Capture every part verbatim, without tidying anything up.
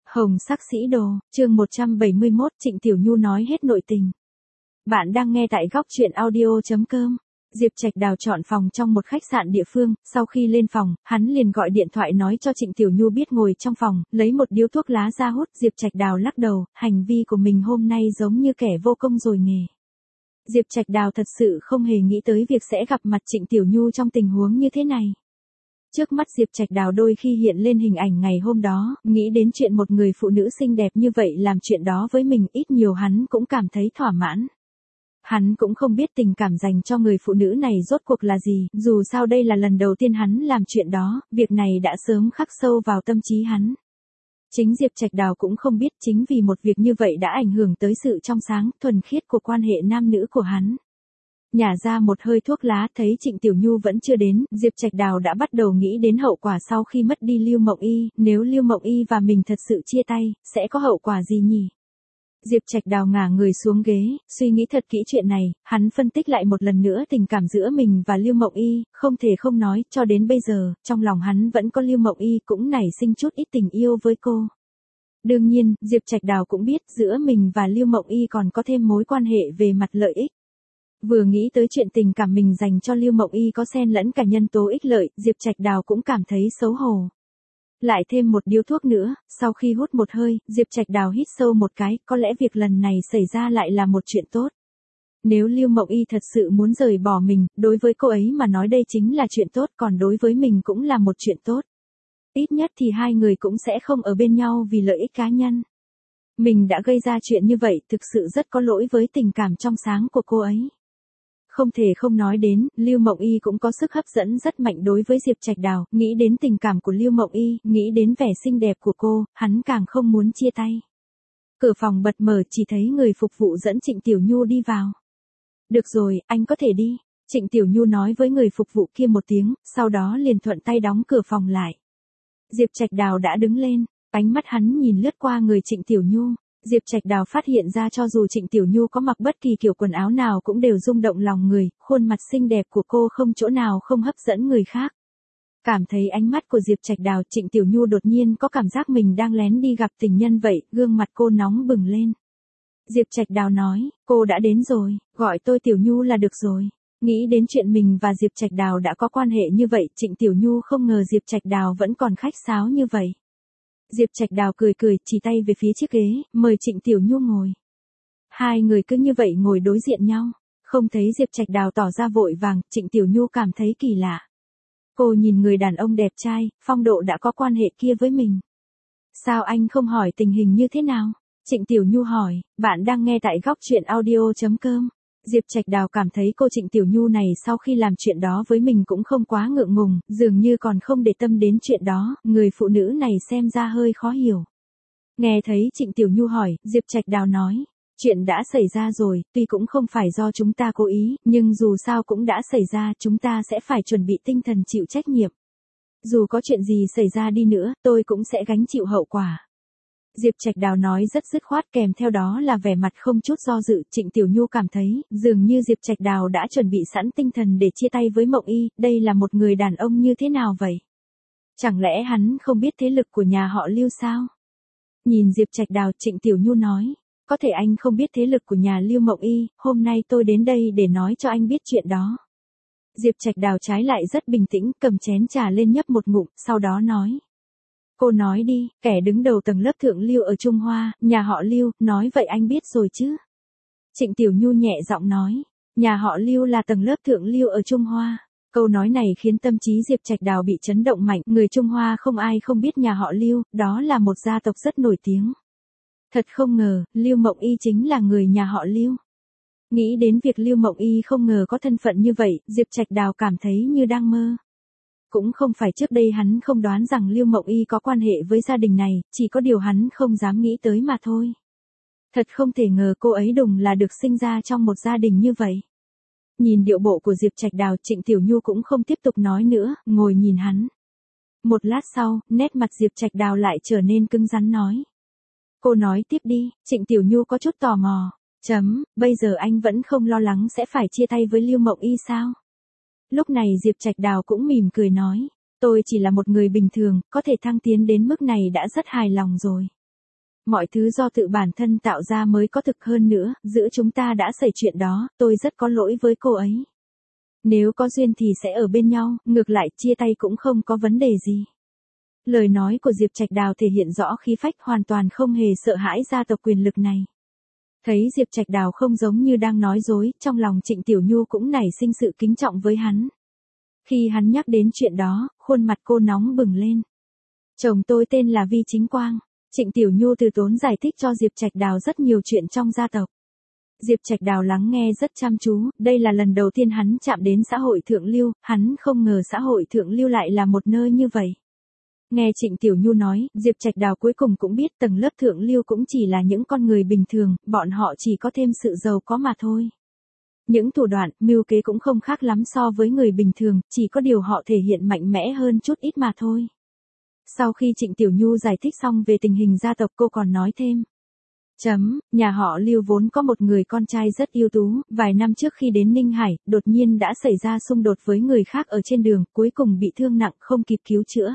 Hồng sắc sĩ đồ, chương một trăm bảy mươi mốt, Trịnh Tiểu Nhu nói hết nội tình. Bạn đang nghe tại góc truyện audio chấm com. Diệp Trạch Đào chọn phòng trong một khách sạn địa phương, sau khi lên phòng, hắn liền gọi điện thoại nói cho Trịnh Tiểu Nhu biết ngồi trong phòng, lấy một điếu thuốc lá ra hút. Diệp Trạch Đào lắc đầu, hành vi của mình hôm nay giống như kẻ vô công rồi nghề. Diệp Trạch Đào thật sự không hề nghĩ tới việc sẽ gặp mặt Trịnh Tiểu Nhu trong tình huống như thế này. Trước mắt Diệp Trạch Đào đôi khi hiện lên hình ảnh ngày hôm đó, nghĩ đến chuyện một người phụ nữ xinh đẹp như vậy làm chuyện đó với mình, ít nhiều hắn cũng cảm thấy thỏa mãn. Hắn cũng không biết tình cảm dành cho người phụ nữ này rốt cuộc là gì, dù sao đây là lần đầu tiên hắn làm chuyện đó, việc này đã sớm khắc sâu vào tâm trí hắn. Chính Diệp Trạch Đào cũng không biết chính vì một việc như vậy đã ảnh hưởng tới sự trong sáng, thuần khiết của quan hệ nam nữ của hắn. Nhả ra một hơi thuốc lá, thấy Trịnh Tiểu Nhu vẫn chưa đến, Diệp Trạch Đào đã bắt đầu nghĩ đến hậu quả sau khi mất đi Lưu Mộng Y, nếu Lưu Mộng Y và mình thật sự chia tay, sẽ có hậu quả gì nhỉ? Diệp Trạch Đào ngả người xuống ghế, suy nghĩ thật kỹ chuyện này, hắn phân tích lại một lần nữa tình cảm giữa mình và Lưu Mộng Y, không thể không nói, cho đến bây giờ, trong lòng hắn vẫn có Lưu Mộng Y, cũng nảy sinh chút ít tình yêu với cô. Đương nhiên, Diệp Trạch Đào cũng biết giữa mình và Lưu Mộng Y còn có thêm mối quan hệ về mặt lợi ích. Vừa nghĩ tới chuyện tình cảm mình dành cho Lưu Mộng Y có xen lẫn cả nhân tố ích lợi, Diệp Trạch Đào cũng cảm thấy xấu hổ. Lại thêm một điếu thuốc nữa, sau khi hút một hơi, Diệp Trạch Đào hít sâu một cái, có lẽ việc lần này xảy ra lại là một chuyện tốt. Nếu Lưu Mộng Y thật sự muốn rời bỏ mình, đối với cô ấy mà nói đây chính là chuyện tốt, còn đối với mình cũng là một chuyện tốt. Ít nhất thì hai người cũng sẽ không ở bên nhau vì lợi ích cá nhân. Mình đã gây ra chuyện như vậy, thực sự rất có lỗi với tình cảm trong sáng của cô ấy. Không thể không nói đến, Lưu Mộng Y cũng có sức hấp dẫn rất mạnh đối với Diệp Trạch Đào, nghĩ đến tình cảm của Lưu Mộng Y, nghĩ đến vẻ xinh đẹp của cô, hắn càng không muốn chia tay. Cửa phòng bật mở, chỉ thấy người phục vụ dẫn Trịnh Tiểu Nhu đi vào. Được rồi, anh có thể đi. Trịnh Tiểu Nhu nói với người phục vụ kia một tiếng, sau đó liền thuận tay đóng cửa phòng lại. Diệp Trạch Đào đã đứng lên, ánh mắt hắn nhìn lướt qua người Trịnh Tiểu Nhu. Diệp Trạch Đào phát hiện ra cho dù Trịnh Tiểu Nhu có mặc bất kỳ kiểu quần áo nào cũng đều rung động lòng người, khuôn mặt xinh đẹp của cô không chỗ nào không hấp dẫn người khác. Cảm thấy ánh mắt của Diệp Trạch Đào, Trịnh Tiểu Nhu đột nhiên có cảm giác mình đang lén đi gặp tình nhân vậy, gương mặt cô nóng bừng lên. Diệp Trạch Đào nói, cô đã đến rồi, gọi tôi Tiểu Nhu là được rồi. Nghĩ đến chuyện mình và Diệp Trạch Đào đã có quan hệ như vậy, Trịnh Tiểu Nhu không ngờ Diệp Trạch Đào vẫn còn khách sáo như vậy. Diệp Trạch Đào cười cười, chỉ tay về phía chiếc ghế, mời Trịnh Tiểu Nhu ngồi. Hai người cứ như vậy ngồi đối diện nhau, không thấy Diệp Trạch Đào tỏ ra vội vàng, Trịnh Tiểu Nhu cảm thấy kỳ lạ. Cô nhìn người đàn ông đẹp trai, phong độ đã có quan hệ kia với mình. Sao anh không hỏi tình hình như thế nào? Trịnh Tiểu Nhu hỏi, bạn đang nghe tại góc truyện audio chấm com. Diệp Trạch Đào cảm thấy cô Trịnh Tiểu Nhu này sau khi làm chuyện đó với mình cũng không quá ngượng ngùng, dường như còn không để tâm đến chuyện đó, người phụ nữ này xem ra hơi khó hiểu. Nghe thấy Trịnh Tiểu Nhu hỏi, Diệp Trạch Đào nói, chuyện đã xảy ra rồi, tuy cũng không phải do chúng ta cố ý, nhưng dù sao cũng đã xảy ra, chúng ta sẽ phải chuẩn bị tinh thần chịu trách nhiệm. Dù có chuyện gì xảy ra đi nữa, tôi cũng sẽ gánh chịu hậu quả. Diệp Trạch Đào nói rất dứt khoát, kèm theo đó là vẻ mặt không chút do dự. Trịnh Tiểu Nhu cảm thấy, dường như Diệp Trạch Đào đã chuẩn bị sẵn tinh thần để chia tay với Mộng Y, đây là một người đàn ông như thế nào vậy? Chẳng lẽ hắn không biết thế lực của nhà họ Lưu sao? Nhìn Diệp Trạch Đào, Trịnh Tiểu Nhu nói, có thể anh không biết thế lực của nhà Lưu Mộng Y, hôm nay tôi đến đây để nói cho anh biết chuyện đó. Diệp Trạch Đào trái lại rất bình tĩnh, cầm chén trà lên nhấp một ngụm, sau đó nói. Cô nói đi, kẻ đứng đầu tầng lớp thượng lưu ở Trung Hoa, nhà họ Lưu, nói vậy anh biết rồi chứ? Trịnh Tiểu Nhu nhẹ giọng nói, nhà họ Lưu là tầng lớp thượng lưu ở Trung Hoa. Câu nói này khiến tâm trí Diệp Trạch Đào bị chấn động mạnh, người Trung Hoa không ai không biết nhà họ Lưu, đó là một gia tộc rất nổi tiếng. Thật không ngờ, Lưu Mộng Y chính là người nhà họ Lưu. Nghĩ đến việc Lưu Mộng Y không ngờ có thân phận như vậy, Diệp Trạch Đào cảm thấy như đang mơ. Cũng không phải trước đây hắn không đoán rằng Lưu Mộng Y có quan hệ với gia đình này, chỉ có điều hắn không dám nghĩ tới mà thôi. Thật không thể ngờ cô ấy đùng là được sinh ra trong một gia đình như vậy. Nhìn điệu bộ của Diệp Trạch Đào, Trịnh Tiểu Nhu cũng không tiếp tục nói nữa, ngồi nhìn hắn. Một lát sau, nét mặt Diệp Trạch Đào lại trở nên cứng rắn nói. Cô nói tiếp đi, Trịnh Tiểu Nhu có chút tò mò. Chấm, bây giờ anh vẫn không lo lắng sẽ phải chia tay với Lưu Mộng Y sao? Lúc này Diệp Trạch Đào cũng mỉm cười nói, tôi chỉ là một người bình thường, có thể thăng tiến đến mức này đã rất hài lòng rồi. Mọi thứ do tự bản thân tạo ra mới có thực hơn nữa, giữa chúng ta đã xảy chuyện đó, tôi rất có lỗi với cô ấy. Nếu có duyên thì sẽ ở bên nhau, ngược lại chia tay cũng không có vấn đề gì. Lời nói của Diệp Trạch Đào thể hiện rõ khí phách, hoàn toàn không hề sợ hãi gia tộc quyền lực này. Thấy Diệp Trạch Đào không giống như đang nói dối, trong lòng Trịnh Tiểu Nhu cũng nảy sinh sự kính trọng với hắn. Khi hắn nhắc đến chuyện đó, khuôn mặt cô nóng bừng lên. Chồng tôi tên là Vi Chính Quang. Trịnh Tiểu Nhu từ tốn giải thích cho Diệp Trạch Đào rất nhiều chuyện trong gia tộc. Diệp Trạch Đào lắng nghe rất chăm chú, đây là lần đầu tiên hắn chạm đến xã hội thượng lưu, hắn không ngờ xã hội thượng lưu lại là một nơi như vậy. Nghe Trịnh Tiểu Nhu nói, Diệp Trạch Đào cuối cùng cũng biết tầng lớp thượng lưu cũng chỉ là những con người bình thường, bọn họ chỉ có thêm sự giàu có mà thôi. Những thủ đoạn, mưu kế cũng không khác lắm so với người bình thường, chỉ có điều họ thể hiện mạnh mẽ hơn chút ít mà thôi. Sau khi Trịnh Tiểu Nhu giải thích xong về tình hình gia tộc, cô còn nói thêm. Chấm, nhà họ Lưu vốn có một người con trai rất ưu tú, vài năm trước khi đến Ninh Hải, đột nhiên đã xảy ra xung đột với người khác ở trên đường, cuối cùng bị thương nặng không kịp cứu chữa.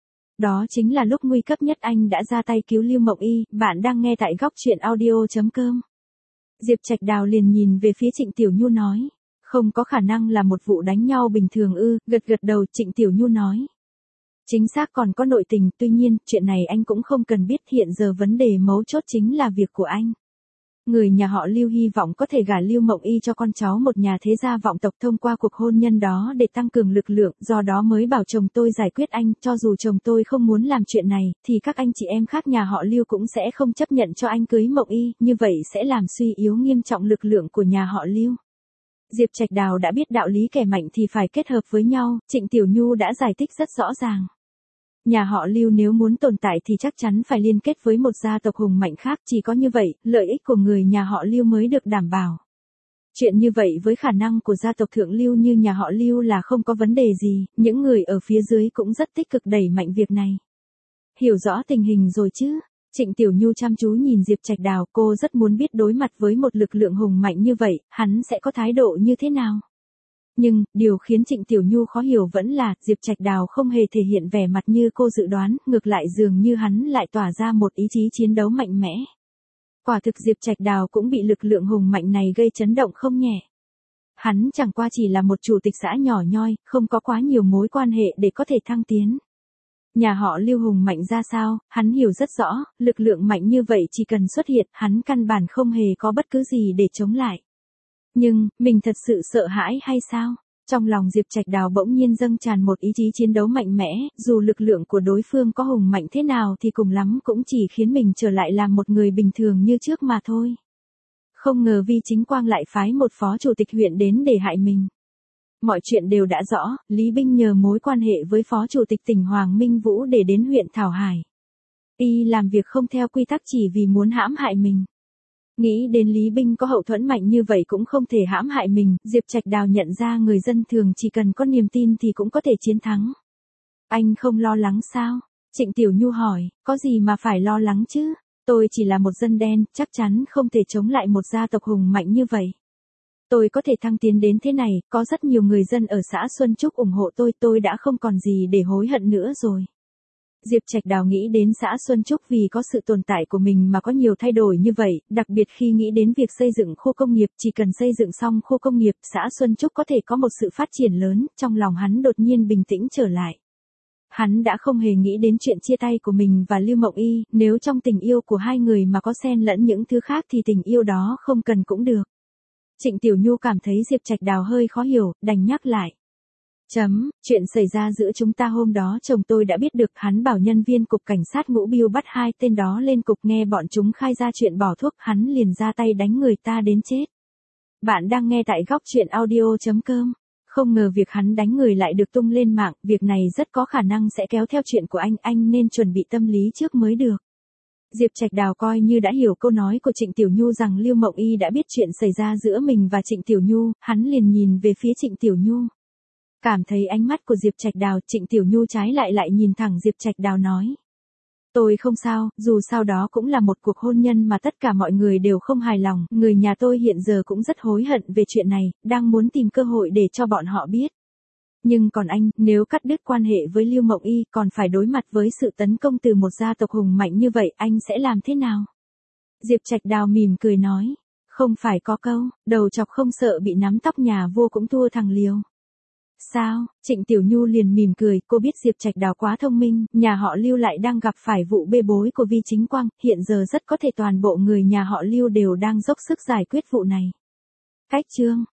Đó chính là lúc nguy cấp nhất anh đã ra tay cứu Lưu Mộng Y, bạn đang nghe tại góc truyện audio chấm com. Diệp Trạch Đào liền nhìn về phía Trịnh Tiểu Nhu nói, không có khả năng là một vụ đánh nhau bình thường ư, gật gật đầu. Trịnh Tiểu Nhu nói. Chính xác, còn có nội tình, tuy nhiên, chuyện này anh cũng không cần biết, hiện giờ vấn đề mấu chốt chính là việc của anh. Người nhà họ Lưu hy vọng có thể gả Lưu Mộng Y cho con cháu một nhà thế gia vọng tộc thông qua cuộc hôn nhân đó để tăng cường lực lượng, do đó mới bảo chồng tôi giải quyết anh, cho dù chồng tôi không muốn làm chuyện này, thì các anh chị em khác nhà họ Lưu cũng sẽ không chấp nhận cho anh cưới Mộng Y, như vậy sẽ làm suy yếu nghiêm trọng lực lượng của nhà họ Lưu. Diệp Trạch Đào đã biết đạo lý kẻ mạnh thì phải kết hợp với nhau, Trịnh Tiểu Nhu đã giải thích rất rõ ràng. Nhà họ Lưu nếu muốn tồn tại thì chắc chắn phải liên kết với một gia tộc hùng mạnh khác, chỉ có như vậy, lợi ích của người nhà họ Lưu mới được đảm bảo. Chuyện như vậy với khả năng của gia tộc thượng lưu như nhà họ Lưu là không có vấn đề gì, những người ở phía dưới cũng rất tích cực đẩy mạnh việc này. Hiểu rõ tình hình rồi chứ? Trịnh Tiểu Nhu chăm chú nhìn Diệp Trạch Đào, cô rất muốn biết đối mặt với một lực lượng hùng mạnh như vậy, hắn sẽ có thái độ như thế nào. Nhưng, điều khiến Trịnh Tiểu Nhu khó hiểu vẫn là, Diệp Trạch Đào không hề thể hiện vẻ mặt như cô dự đoán, ngược lại dường như hắn lại tỏa ra một ý chí chiến đấu mạnh mẽ. Quả thực Diệp Trạch Đào cũng bị lực lượng hùng mạnh này gây chấn động không nhẹ. Hắn chẳng qua chỉ là một chủ tịch xã nhỏ nhoi, không có quá nhiều mối quan hệ để có thể thăng tiến. Nhà họ Lưu hùng mạnh ra sao, hắn hiểu rất rõ, lực lượng mạnh như vậy chỉ cần xuất hiện, hắn căn bản không hề có bất cứ gì để chống lại. Nhưng, mình thật sự sợ hãi hay sao? Trong lòng Diệp Trạch Đào bỗng nhiên dâng tràn một ý chí chiến đấu mạnh mẽ, dù lực lượng của đối phương có hùng mạnh thế nào thì cùng lắm cũng chỉ khiến mình trở lại làm một người bình thường như trước mà thôi. Không ngờ Vi Chính Quang lại phái một phó chủ tịch huyện đến để hại mình. Mọi chuyện đều đã rõ, Lý Binh nhờ mối quan hệ với phó chủ tịch tỉnh Hoàng Minh Vũ để đến huyện Thảo Hải. Y làm việc không theo quy tắc chỉ vì muốn hãm hại mình. Nghĩ đến Lý Binh có hậu thuẫn mạnh như vậy cũng không thể hãm hại mình, Diệp Trạch Đào nhận ra người dân thường chỉ cần có niềm tin thì cũng có thể chiến thắng. Anh không lo lắng sao? Trịnh Tiểu Nhu hỏi, có gì mà phải lo lắng chứ? Tôi chỉ là một dân đen, chắc chắn không thể chống lại một gia tộc hùng mạnh như vậy. Tôi có thể thăng tiến đến thế này, có rất nhiều người dân ở xã Xuân Trúc ủng hộ tôi, tôi đã không còn gì để hối hận nữa rồi. Diệp Trạch Đào nghĩ đến xã Xuân Trúc vì có sự tồn tại của mình mà có nhiều thay đổi như vậy, đặc biệt khi nghĩ đến việc xây dựng khu công nghiệp, chỉ cần xây dựng xong khu công nghiệp, xã Xuân Trúc có thể có một sự phát triển lớn, trong lòng hắn đột nhiên bình tĩnh trở lại. Hắn đã không hề nghĩ đến chuyện chia tay của mình và Lưu Mộng Y, nếu trong tình yêu của hai người mà có xen lẫn những thứ khác thì tình yêu đó không cần cũng được. Trịnh Tiểu Nhu cảm thấy Diệp Trạch Đào hơi khó hiểu, đành nhắc lại. Chấm, chuyện xảy ra giữa chúng ta hôm đó chồng tôi đã biết được, hắn bảo nhân viên cục cảnh sát Ngũ Biêu bắt hai tên đó lên cục, nghe bọn chúng khai ra chuyện bỏ thuốc, hắn liền ra tay đánh người ta đến chết. Bạn đang nghe tại góc truyện audio chấm com. Không ngờ việc hắn đánh người lại được tung lên mạng, việc này rất có khả năng sẽ kéo theo chuyện của anh, anh nên chuẩn bị tâm lý trước mới được. Diệp Trạch Đào coi như đã hiểu câu nói của Trịnh Tiểu Nhu rằng Lưu Mộng Y đã biết chuyện xảy ra giữa mình và Trịnh Tiểu Nhu, hắn liền nhìn về phía Trịnh Tiểu Nhu. Cảm thấy ánh mắt của Diệp Trạch Đào, Trịnh Tiểu Nhu trái lại lại nhìn thẳng Diệp Trạch Đào nói. Tôi không sao, dù sao đó cũng là một cuộc hôn nhân mà tất cả mọi người đều không hài lòng, người nhà tôi hiện giờ cũng rất hối hận về chuyện này, đang muốn tìm cơ hội để cho bọn họ biết. Nhưng còn anh, nếu cắt đứt quan hệ với Lưu Mộng Y, còn phải đối mặt với sự tấn công từ một gia tộc hùng mạnh như vậy, anh sẽ làm thế nào? Diệp Trạch Đào mỉm cười nói. Không phải có câu, đầu chọc không sợ bị nắm tóc nhà vua cũng thua thằng liều. Sao? Trịnh Tiểu Nhu liền mỉm cười, cô biết Diệp Trạch Đào quá thông minh, nhà họ Lưu lại đang gặp phải vụ bê bối của Vi Chính Quang, hiện giờ rất có thể toàn bộ người nhà họ Lưu đều đang dốc sức giải quyết vụ này. Cách chương